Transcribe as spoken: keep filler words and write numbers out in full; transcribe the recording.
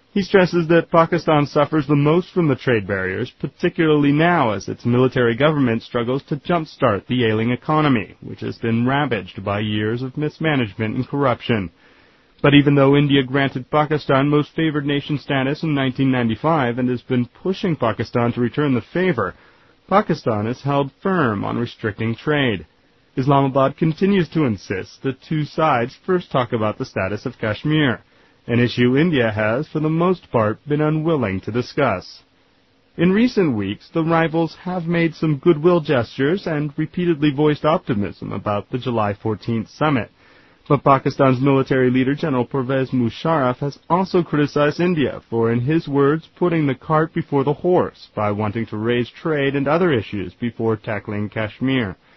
He stresses that Pakistan suffers the most from the trade barriers, particularly now as its military government struggles to jumpstart the ailing economy, which has been ravaged by years of mismanagement and corruption. But even though India granted Pakistan most favored nation status in nineteen ninety-five and has been pushing Pakistan to return the favor, Pakistan has held firm on restricting trade. Islamabad continues to insist that two sides first talk about the status of Kashmir, an issue India has, for the most part, been unwilling to discuss. In recent weeks, the rivals have made some goodwill gestures and repeatedly voiced optimism about the July fourteenth summit. But Pakistan's military leader, General Pervez Musharraf, has also criticized India for, in his words, putting the cart before the horse by wanting to raise trade and other issues before tackling Kashmir.